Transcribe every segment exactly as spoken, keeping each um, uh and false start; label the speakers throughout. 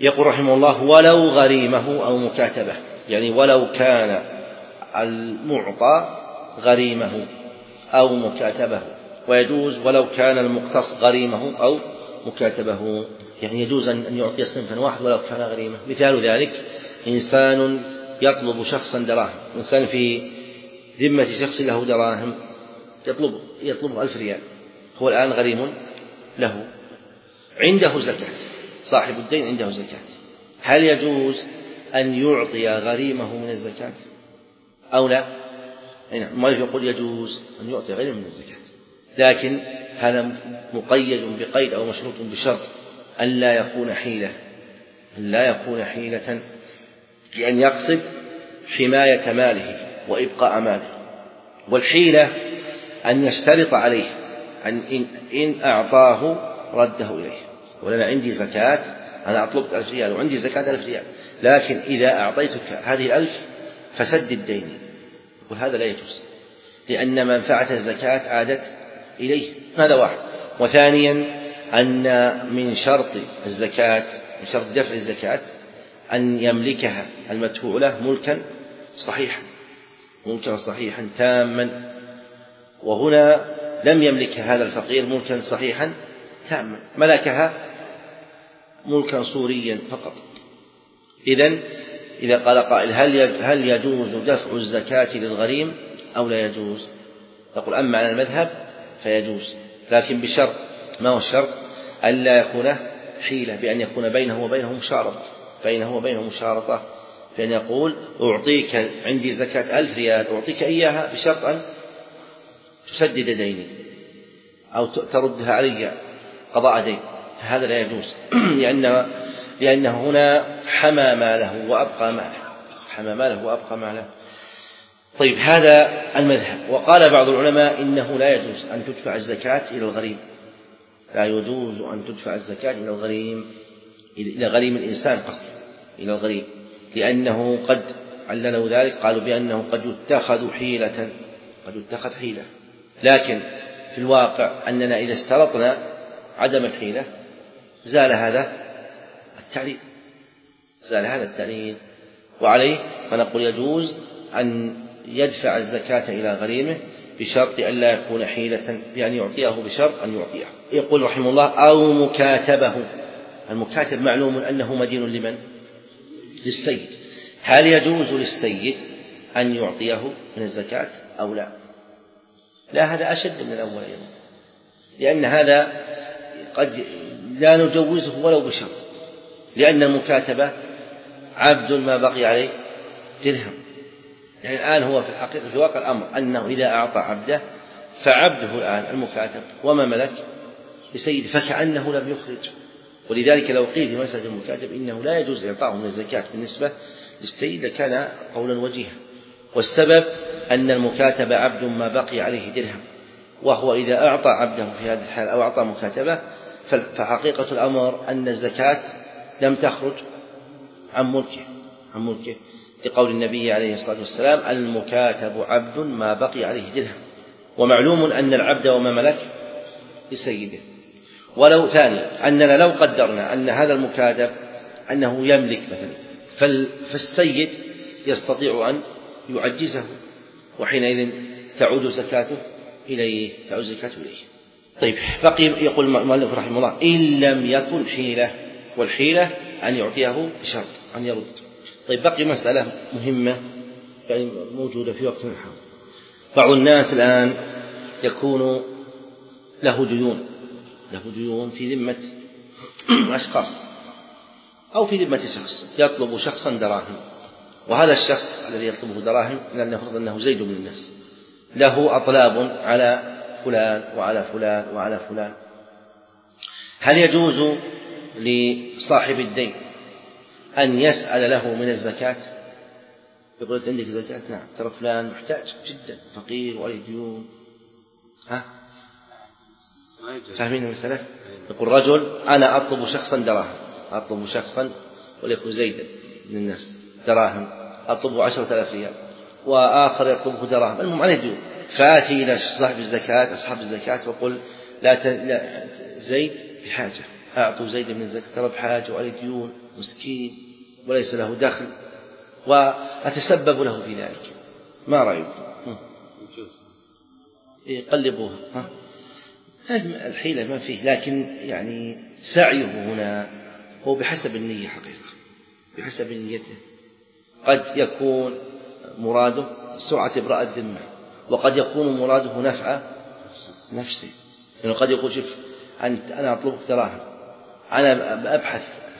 Speaker 1: يقول رحمه الله: ولو غريمه أو مكاتبه، يعني ولو كان المعطى غريمه أو مكاتبه، ويجوز ولو كان المقتص غريمه أو مكاتبه، يعني يجوز أن يعطي صنفا واحد ولو كان غريمه. مثال ذلك: إنسان يطلب شخصا دراهم، إنسان في ذمة شخص له دراهم يطلب يطلب ألف ريال، هو الآن غريم له، عنده زكاة، صاحب الدين عنده زكاة، هل يجوز أن يعطي غريمه من الزكاة أو لا؟ المؤلف يقول يجوز أن يعطي غريمه من الزكاة، لكن هذا مقيد بقيد أو مشروط بشرط أن لا يكون حيلة، أن لا يكون حيلة، لأن يقصد حماية ماله وإبقاء ماله. والحيلة أن يشترط عليه أن إن أعطاه رده إليه، ولنا عندي زكاة، أنا أطلبت ألف ريال وعندي زكاة ألف ريال، لكن إذا أعطيتك هذه الألف فسدد ديني، وهذا لا يجوز، لأن منفعة الزكاة عادت إليه، هذا واحد. وثانيا أن من شرط الزكاة، من شرط دفع الزكاة أن يملكها المدفوع له ملكا صحيحا، ملكا صحيحا تاما، وهنا لم يملك هذا الفقير ملكا صحيحا تاما، ملكها ملكا صوريا فقط. إذن إذا قال قائل: هل يجوز دفع الزكاة للغريم أو لا يجوز؟ يقول: أما على المذهب فيجوز، لكن بشرط. ما هو الشرط؟ ألا يكون حيلة، بأن يكون بينه وبينه مشارطة، بينه وبينه مشارطة، بأن يقول: أعطيك عندي زكاة ألف ريال، أعطيك إياها بشرط أن تسدد ديني أو تردها علي قضاء دين، فهذا لا يجوز، لأن لأنه هنا حمى ماله وأبقى ماله، حمى ماله وأبقى ماله. طيب، هذا المذهب. وقال بعض العلماء إنه لا يجوز أن تدفع الزكاة إلى الغريم، لا يجوز أن تدفع الزكاة إلى الغريم، إلى غريم الإنسان قصد، إلى الغريم، لأنه قد عللوا ذلك، قالوا بأنه قد يتخذ حيلة، قد يتخذ حيلة، لكن في الواقع أننا إذا اشترطنا عدم الحيلة زال هذا التعليل، زال هذا التعليل، وعليه فنقول يجوز أن يدفع الزكاة إلى غريمه بشرط أن لا يكون حيلة، بأن يعطيه بشرط أن يعطيه. يقول رحمه الله: أو مكاتبه. المكاتب معلوم أنه مدين لمن؟ للسيد. هل يجوز للسيد أن يعطيه من الزكاة أو لا؟ لا، هذا أشد من الأول أيضا، لأن هذا قد لا نجوزه ولو بشرط، لأن المكاتبة عبد ما بقي عليه درهم، يعني الآن هو في الحقيقة في واقع الأمر أنه إذا أعطى عبده فعبده الآن المكاتب وما ملك لسيد، فكأنه لم يخرج. ولذلك لو قيل في مسألة المكاتب إنه لا يجوز إعطاؤه من الزكاة بالنسبة للسيد لكان قولا وجيها، والسبب أن المكاتب عبد ما بقي عليه درهم، وهو إذا أعطى عبده في هذه الحال أو أعطى مكاتبة فحقيقة الأمر أن الزكاة لم تخرج عن ملكه، عن ملكه لقول النبي عليه الصلاة والسلام: المكاتب عبد ما بقي عليه درهم. ومعلوم أن العبد وما ملك لسيده. ولو ثاني أننا لو قدرنا أن هذا المكاتب أنه يملك مثلا، فالسيد يستطيع أن يعجزه، وحينئذ تعود زكاته إليه، تعود زكاته إليه. طيب، بقي يقول المؤلف رحمه الله: إن لم يكن حيلة، والحيلة أن يعطيه بشرط أن يرد. طيب، بقي مسألة مهمة يعني موجودة في وقتنا الحاضر. بعض الناس الآن يكون له ديون، له ديون في ذمة أشخاص أو في ذمة شخص، يطلب شخصا دراهم، وهذا الشخص الذي يطلبه دراهم لأنه يفرض أنه زيد من الناس، له أطلاب على فلان وعلى فلان وعلى فلان. هل يجوز لصاحب الدين أن يسأل له من الزكاة؟ يقول: عندك زكاة؟ نعم. ترى فلان محتاج جدا، فقير وعليه ديون. ها؟ فاهمين المسألة؟ يقول رجل: أنا أطلب شخصا دراهم، أطلب شخصا وليكن زيدا من الناس دراهم، أطلبه عشرة آلاف ريال، وآخر يطلبه دراهم، المهم عليه ديون. فآتي إلى صاحب الزكاة، أصحاب الزكاة، وقل: لا, ت... لا زيد بحاجة، أعطوا زيد من الزكاة بحاجة وعليه ديون مسكين وليس له دخل وأتسبب له في ذلك، ما رأيكم؟ يقلبوها الحيلة ما فيه، لكن يعني سعيه هنا هو بحسب النية حقيقة، بحسب نيته. قد يكون مراده سرعة إبراء الذمة، وقد يكون مراده نفع نفسه، يعني قد يقول شوف أنت أنا أطلبك دراهم، أنا أبحث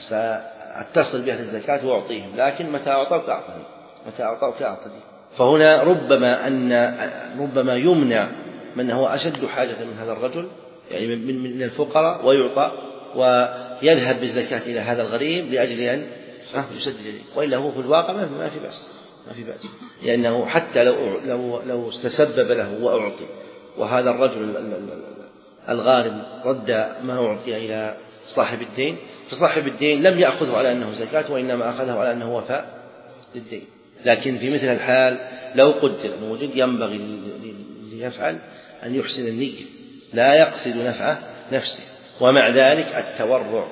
Speaker 1: سأتصل بأهل الزكاة وأعطيهم، لكن متى أعطوك أعطني، متى أعطوك أعطني. فهنا ربما أن ربما يمنع من هو أشد حاجة من هذا الرجل، يعني من من الفقراء، ويعطى ويذهب بالزكاة إلى هذا الغريب لأجل أن يسدد إليه، وإلا هو في الواقع ما في بأس، ما في بأس، لأنه حتى لو لو لو تسبب له وأعطي، وهذا الرجل الغارم رد ما أعطي إلى صاحب الدين، فصاحب الدين لم يأخذه على أنه زكاة، وإنما أخذه على أنه وفاء للدين. لكن في مثل الحال لو قدر أن وجد ينبغي ليفعل أن يحسن النية، لا يقصد نفع نفسه، ومع ذلك التورع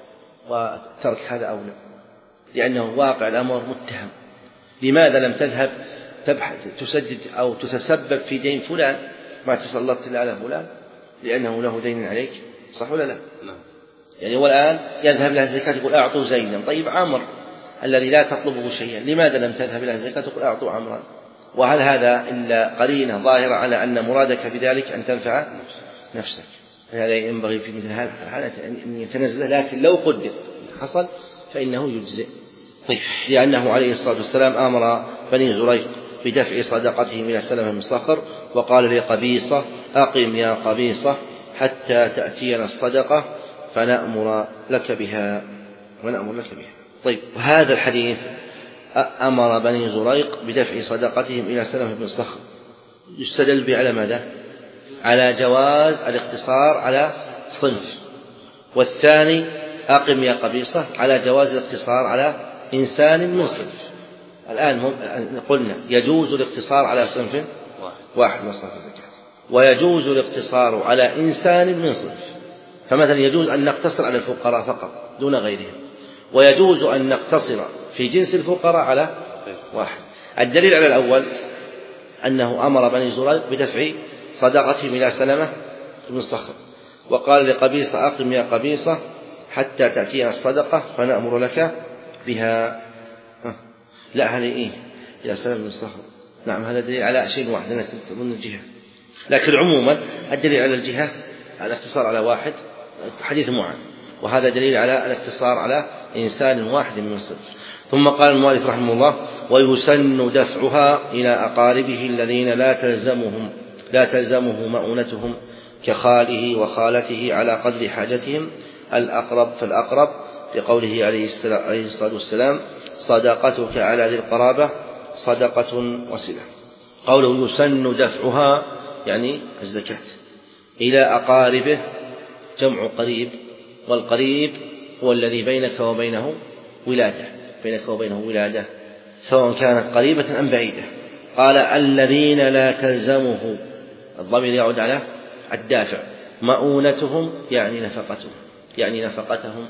Speaker 1: وترك هذا أولى، لأنه واقع الأمر متهم. لماذا لم تذهب تبحث تسدد أو تتسبب في دين فلان ما تسلطت على فلان لأنه له دين عليك، صح ولا لا؟ يعني والآن يذهب له الزكاة يقول أعطوا زيدا، طيب عمر الذي لا تطلبه شيئا لماذا لم تذهب له الزكاة تقول أعطوا عمرا؟ وهل هذا إلا قرينة ظاهرة على أن مرادك بذلك أن تنفع نفسك؟ هذا ينبغي في مثل هذا الحالة أن يتنزل، لكن لو قدر حصل فإنه يجزئ. طيب، لأنه عليه الصلاة والسلام أمر بني زريق بدفع صدقتهم إلى سلمة بن صخر، وقال لقبيصة أقم يا قبيصة حتى تأتينا الصدقة فنأمر لك بها ونأمر لك بها. طيب، وهذا الحديث أمر بني زريق بدفع صدقتهم إلى سلمة بن صخر يستدل به على ماذا؟ على جواز الاقتصار على صنف، والثاني أقم يا قبيصة على جواز الاقتصار على إنسان من صنف. الآن قلنا يجوز الاقتصار على صنف واحد من صنف الزكاة، ويجوز الاقتصار على إنسان من صنف. فمثلا يجوز أن نقتصر على الفقراء فقط دون غيرهم، ويجوز أن نقتصر في جنس الفقراء على واحد. الدليل على الأول أنه أمر بني زريق بدفع صدقتهم إلى سلمة بن صخر، وقال لقبيصة أقم يا قبيصة حتى تأتينا الصدقة فنأمر لك بها. لا، هذه إيه؟ إلى سلمة بن صخر. نعم، هذا دليل على شيء واحد أنك تظن الجهة، لكن عموما الدليل على الجهة الاقتصار على واحد حديث معاذ، وهذا دليل على الاقتصار على إنسان واحد من صنف. ثم قال المؤلف رحمه الله: ويسن دفعها إلى أقاربه الذين لا تلزمهم لا تلزمه مؤونتهم كخاله وخالته على قدر حاجتهم، الأقرب فالأقرب، لقوله عليه الصلاة والسلام: صدقتك على ذي القرابة صدقة وصلة. قوله يسن دفعها يعني الزكاة إلى أقاربه، جمع قريب، والقريب هو الذي بينك وبينه ولادة، بينك وبينه ولادة سواء كانت قريبة أم بعيدة. قال الذين لا تلزمه، الضمير يعود على الدافع، مؤونتهم يعني نفقتهم يعني نفقتهم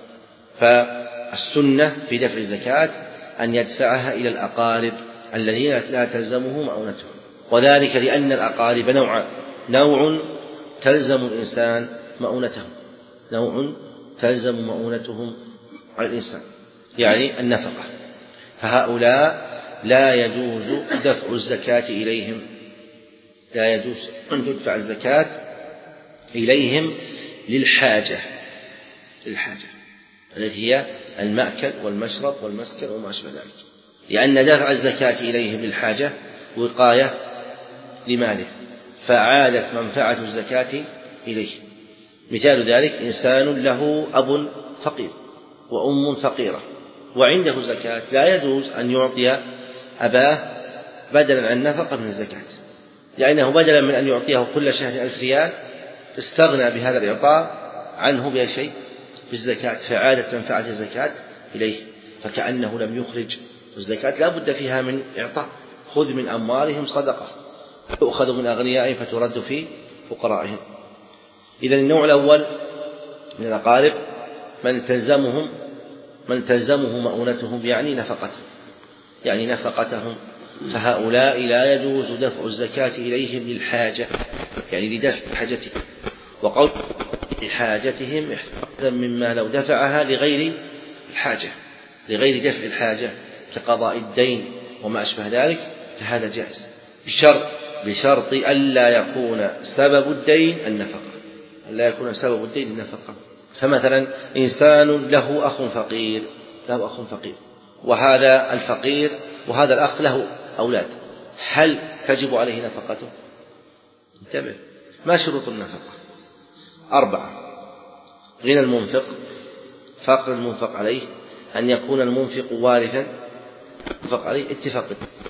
Speaker 1: فالسنة في دفع الزكاة أن يدفعها إلى الأقارب الذين لا تلزمه مؤونتهم، وذلك لأن الأقارب نوعان: نوع تلزم الإنسان مؤونتهم، نوع تلزم مؤونتهم على الإنسان يعني النفقة، فهؤلاء لا يجوز دفع الزكاة إليهم، لا يجوز أن تدفع الزكاة إليهم للحاجة للحاجة التي هي المأكل والمشرب والمسكن وما أشبه ذلك، لأن دفع الزكاة إليهم للحاجة وقاية لماله، فعادت منفعة الزكاة إليه. مثال ذلك: إنسان له أب فقير وأم فقيرة وعنده زكاة، لا يجوز أن يعطي أباه بدلا عن نفقة من الزكاة، لأنه بدلا من أن يعطيه كل شهر ألف ريال استغنى بهذا الإعطاء عنه بشيء بالزكاة، فعادت منفعة الزكاة إليه، فكأنه لم يخرج الزكاة. لا بد فيها من إعطاء: خذ من أموالهم صدقة تؤخذ من أغنيائهم فترد في فقرائهم. إذن النوع الأول من الأقارب من تلزمهم من تلزمه مؤونتهم يعني نفقتهم يعني نفقتهم فهؤلاء لا يجوز دفع الزكاة إليهم للحاجة يعني لدفع حاجتهم وقول لحاجتهم احتمال مما لو دفعها لغير الحاجة لغير دفع الحاجة كقضاء الدين وما أشبه ذلك فهذا جائز بشرط بشرط ألا يكون سبب الدين النفقة ألا يكون سبب الدين النفقة. فمثلا إنسان له أخ فقير له أخ فقير وهذا الفقير وهذا الأخ له أولاد هل تجب عليه نفقته؟ انتبه ما شروط النفقة؟ أربعة: غنى المنفق، فقر المنفق عليه، أن يكون المنفق وارثا المنفق عليه اتفاق.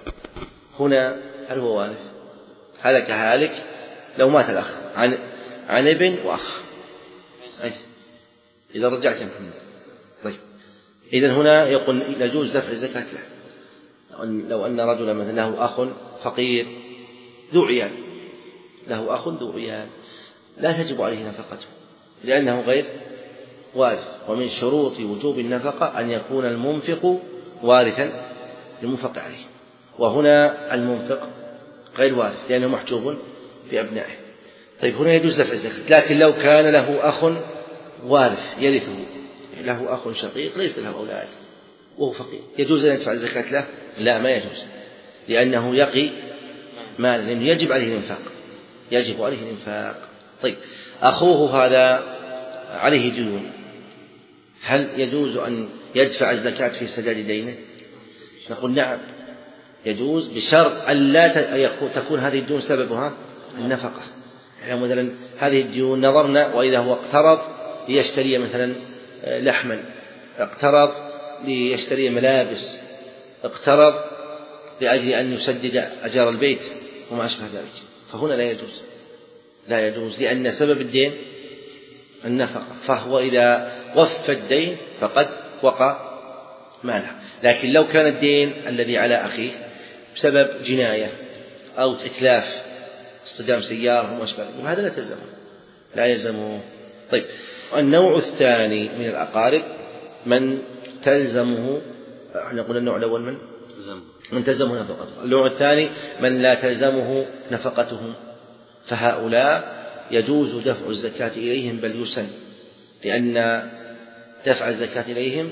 Speaker 1: هنا هل هو وارث؟ هلك هالك لو مات الأخ عن عن ابن وأخ أي. إذا رجعت يا محمد طيب إذن هنا يقول يجوز دفع الزكاة له لو أن رجلا مثلا له أخ فقير ذو عيال له أخ ذو عيال لا تجب عليه نفقته لأنه غير وارث ومن شروط وجوب النفقة أن يكون المنفق وارثا للمنفق عليه وهنا المنفق غير وارث لأنه محجوب بأبنائه. طيب هنا يجوز دفع الزكاة لكن لو كان له أخ وارث يرثه له أخ شقيق ليس له أولاد وهو فقير يجوز أن يدفع الزكاة له؟ لا ما يجوز لأنه يقي مالا لأنه يجب عليه الإنفاق يجب عليه الإنفاق. طيب أخوه هذا عليه ديون هل يجوز أن يدفع الزكاة في سداد دينه؟ نقول نعم يجوز بشرط أن لا تكون هذه الديون سببها النفقة. يعني مثلا هذه الديون نظرنا وإذا هو اقترض ليشتري مثلا لحما اقترض ليشتري ملابس اقترض لأجل أن يسدد أجار البيت وما أشبه ذلك فهنا لا يجوز لا يجوز لأن سبب الدين النفقة فهو إذا وفى الدين فقد وقع ماله. لكن لو كان الدين الذي على أخيه بسبب جناية أو إتلاف اصطدام سيارة وما أشبه ذلك وهذا لا تلزمه لا يلزمه. طيب النوع الثاني من الأقارب من تلزمه نقول النوع الأول من من تلزمه نفقته. النوع الثاني من لا تلزمه نفقتهم فهؤلاء يجوز دفع الزكاة إليهم بل يسن لأن دفع الزكاة إليهم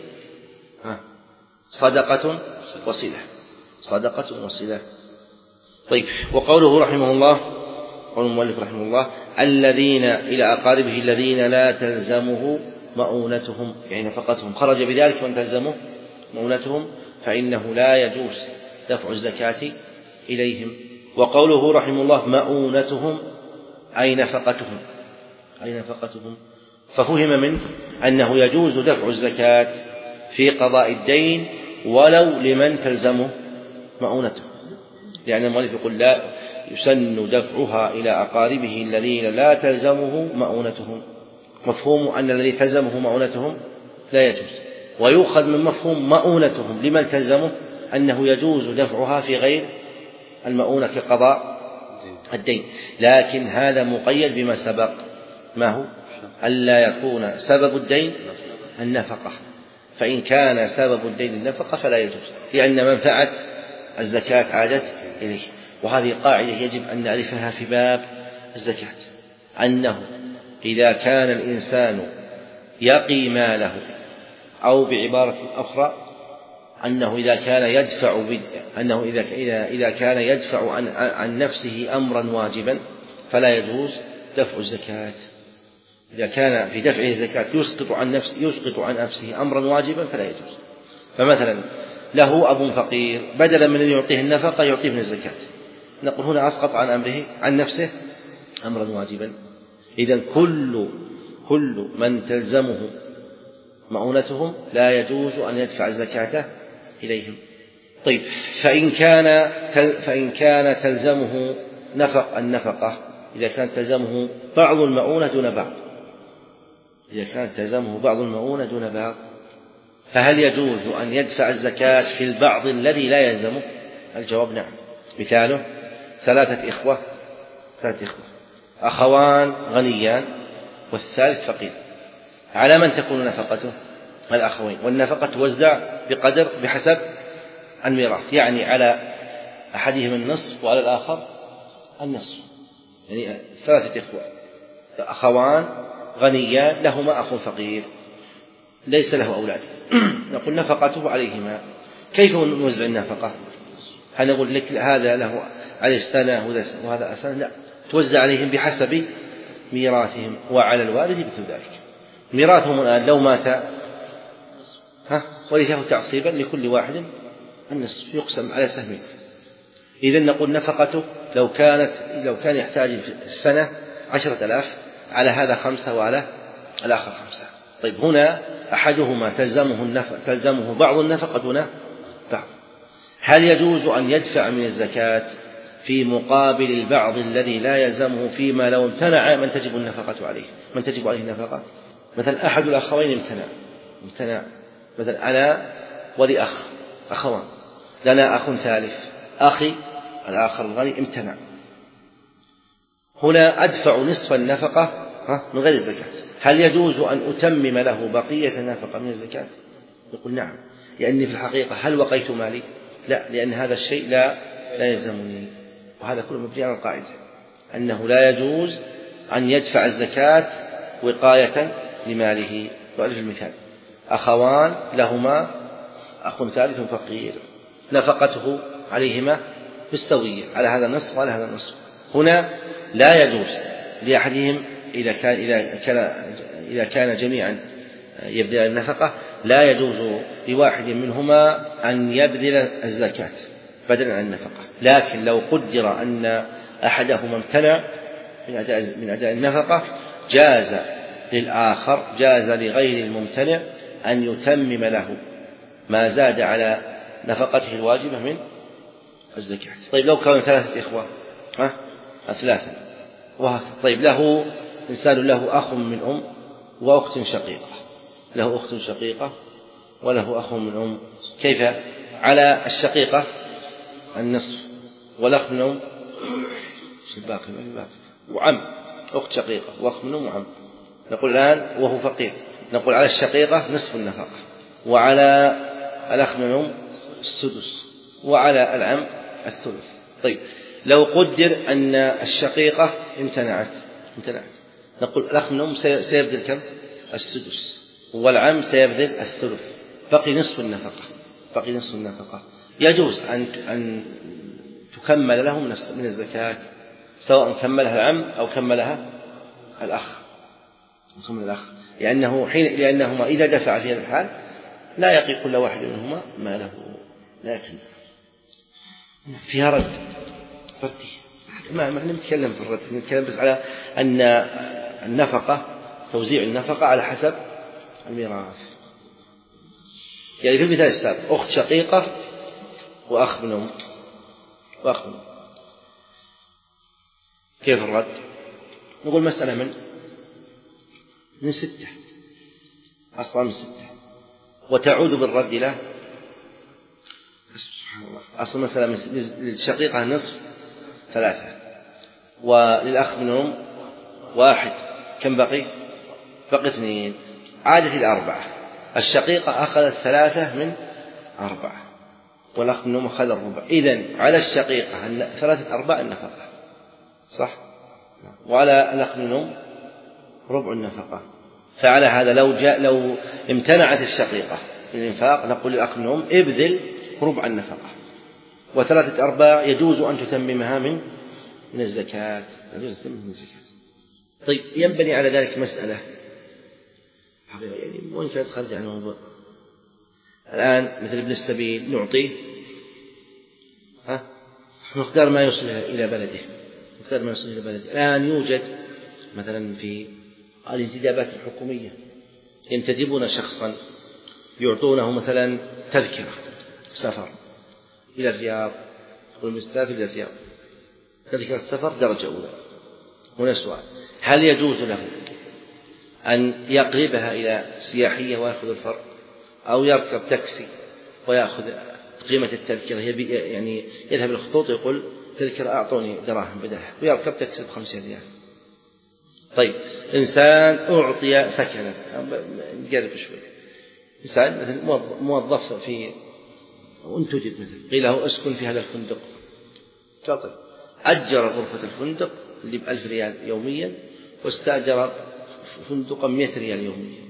Speaker 1: صدقة وصلة صدقة وصلة. طيب وقوله رحمه الله قول المؤلف رحمه الله الذين إلى أقاربه الذين لا تلزمه مؤونتهم يعني نفقتهم خرج بذلك من تلزمه مؤونتهم فإنه لا يجوز دفع الزكاة إليهم. وقوله رحمه الله مؤونتهم أي نفقتهم أي نفقتهم ففهم منه أنه يجوز دفع الزكاة في قضاء الدين ولو لمن تلزمه مؤونته لأن المؤلف يقول لا يسن دفعها إلى أقاربه الذين لا تلزمه مؤونتهم مفهوم أن الذي تلزمه مؤونتهم لا يجوز ويؤخذ من مفهوم مؤونتهم لمن تلزمه أنه يجوز دفعها في غير المؤونة كقضاء الدين لكن هذا مقيد بما سبق ما هو ألا يكون سبب الدين النفقة فإن كان سبب الدين النفقة فلا يجوز لأن منفعة الزكاة عادت إليه. وهذه قاعدة يجب أن نعرفها في باب الزكاة أنه إذا كان الإنسان يقي ماله أو بعبارة أخرى أنه إذا كان يدفع أنه إذا إذا إذا كان يدفع عن عن نفسه أمرا واجبا فلا يجوز دفع الزكاة. إذا كان في دفعه الزكاة يسقط عن نفسه يسقط عن نفسه أمرا واجبا فلا يجوز. فمثلا له أب فقير بدلا من أن يعطيه النفقة يعطيه من الزكاة نقول هنا أسقط عن أمره عن نفسه أمرا واجبا. إذن كل كل من تلزمه مؤونتهم لا يجوز أن يدفع الزكاة إليهم. طيب فإن كان فإن كان تلزمه نفق النفقة إذا كان تلزمه بعض المؤونة دون بعض إذا كان تلزمه بعض المؤونة دون بعض فهل يجوز أن يدفع الزكاة في البعض الذي لا يلزمه؟ الجواب نعم. مثاله ثلاثة إخوة ثلاثة إخوة أخوان غنيان والثالث فقير على من تكون نفقته؟ الأخوين. والنفقة توزع بقدر بحسب الميراث، يعني على أحدهم النصف وعلى الآخر النصف، يعني ثلاثة إخوة أخوان غنيان لهما أخ فقير ليس له أولاد، نقول نفقته عليهما. كيف نوزع النفقة؟ هل نقول لك هذا له عليه السنة وهذا سنة؟ لا، توزع عليهم بحسب ميراثهم، وعلى الوارث مثل ذلك. ميراثهم الآن لو مات ها ورثه تعصيبا لكل واحد النصف يقسم على سهمين. إذن نقول نفقته لو كانت لو كان يحتاج في السنة عشرة آلاف، على هذا خمسة وعلى الآخر خمسة. طيب هنا أحدهما تلزمه النفقة تلزمه بعض النفقة دون بعض، هل يجوز أن يدفع من الزكاة في مقابل البعض الذي لا يلزمه فيما لو امتنع من تجب النفقة عليه من تجب عليه النفقة؟ مثلا أحد الأخوين امتنع امتنع مثلا أنا ولي أخ أخوان، لنا أخ ثالث أخي الآخر الغني امتنع، هنا أدفع نصف النفقة من غير الزكاة، هل يجوز أن أتمم له بقية النفقة من الزكاة؟ يقول نعم، لأني في الحقيقة هل وقيت مالي؟ لا، لأن هذا الشيء لا لا يلزمني. وهذا كله مبني على القاعدة أنه لا يجوز أن يدفع الزكاة وقاية لماله. وألف المثال أخوان لهما أخ ثالث فقير، نفقته عليهما بالسوية، على هذا النصف وعلى هذا النصف. هنا لا يجوز لأحدهم إذا كان إذا كان إذا كان جميعا يبذل النفقة، لا يجوز لواحد منهما أن يبذل الزكاة بدلا عن النفقة. لكن لو قدر أن أحدهما امتنع من أداء من أداء النفقة، جاز للآخر جاز لغير الممتنع أن يتمم له ما زاد على نفقته الواجبة من الزكاة. طيب لو كانوا ثلاثة إخوة ها ثلاثة وهكذا، طيب له إنسان له أخ من أم وأخت شقيقة، له أخت شقيقة وله أخ من أم، كيف؟ على الشقيقة النصف والأخ من أم الباقي وعم، أخت شقيقة وأخ من أم وعم. نقول الآن وهو فقير، نقول على الشقيقة نصف النفقة، وعلى الأخ من أم السدس، وعلى العم الثلث. طيب لو قدر أن الشقيقة امتنعت امتنعت نقول الأخ من أم سيبذل كم؟ السدس، والعم سيبذل الثلث، بقي نصف النفقة بقي نصف النفقة يجوز أن أن تكمل له من الزكاة، سواء كملها العم أو كملها الأخ كمل الأخ لأنه حين لأنهما إذا دفع في هذا الحال لا يقي كل واحد منهما ما له. لكن فيها رد فرتي ما ما نتكلم في الرد، نتكلم بس على أن النفقة توزيع النفقة على حسب الميراث. يعني في المثال السابق أخت شقيقة وأخ من أم وأخ من أم، كيف الرد؟ نقول مسألة من من ستة أصلا من ستة، وتعود بالرد إلى سبحان الله أصل مسألة للشقيقة نصف ثلاثة، وللأخ من أم واحد، كم بقي؟ بقي اثنين، عادت الأربعة. الشقيقة أخذت ثلاثة من أربعة، والأخ من أم أخذ الربع. إذن على الشقيقة ثلاثة أرباع النفقة صح، وعلى الأخ من أم ربع النفقة. فعلى هذا لو جاء لو امتنعت الشقيقة من الإنفاق نقول للأخ من أم ابذل ربع النفقة، وثلاثة أرباع يجوز أن تتممها من من الزكاة يجوز تتممها من الزكاة. طيب ينبني على ذلك مسألة حقيقة، يعني وإن كانت خارج عن الموضوع. الآن مثل ابن السبيل نعطيه ها مقدار ما يوصل إلى بلده مقدار ما يوصل إلى بلده. الآن يوجد مثلا في الانتدابات الحكومية ينتدبون شخصا يعطونه مثلا تذكرة سفر إلى الرياض والمستافر إلى الرياض، تذكرة سفر درجة أولى. هنا سؤال، هل يجوز له أن يقلبها إلى سياحية ويأخذ الفرق، أو يركب تاكسي ويأخذ قيمة التذكرة، يعني يذهب الخطوط يقول تذكرة أعطوني دراهم بدلها، ويركب تاكسي بخمسين ريال؟ طيب إنسان أعطي سكنا، نقرب شوي، إنسان موظف في وانتجد مثلا، قيل له اسكن في هذا الفندق، طيب أجر غرفة الفندق اللي بألف ريال يوميا واستأجر فندقا مئة ريال يوميا.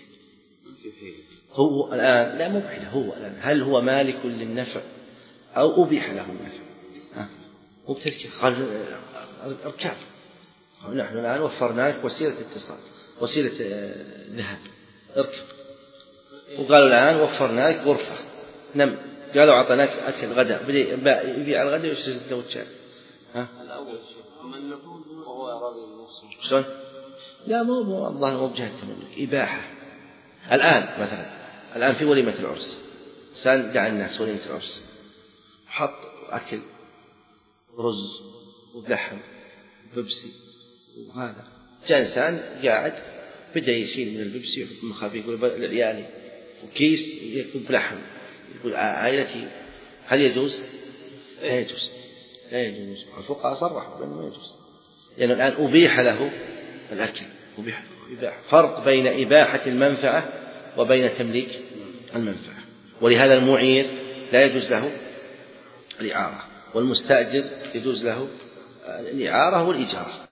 Speaker 1: هو الآن لا مبيح له، هو الآن هل هو مالك للنفع أو أبيح له النفع؟ مو بتركيب، قال اركب، نحن الآن وفرنا لك وسيلة اتصال، وسيلة ذهاب، اركب. وقالوا الآن وفرنا لك غرفة نم، قالوا أعطيناك أكل غداء، بدأ يبيع الغداء ويشتري سندوتشات. ها؟ الأول من يكون وهو راضي بالنفس. شلون؟ لا مو مو الظاهر مو بجهة التملك، إباحة. الآن مثلا الآن في وليمة العرس، إنسان دعا الناس وليمة العرس، حط أكل رز ولحم وبيبسي وهذا، جاء إنسان قاعد بدأ يشيل من البيبسي ويحط مخافي يقول للعيالي وكيس يكون بلحم، يقول عائلتي، هل يجوز؟ لا يجوز، لا يجوز. الفقهاء صرحوا بأنه ما يجوز، لأنه يعني الآن أبيح له الأكل، أبيح إباحة. فرق بين إباحة المنفعة وبين تمليك المنفعة. ولهذا المعير لا يجوز له الإعارة، والمستأجر يجوز له الإعارة والإيجار.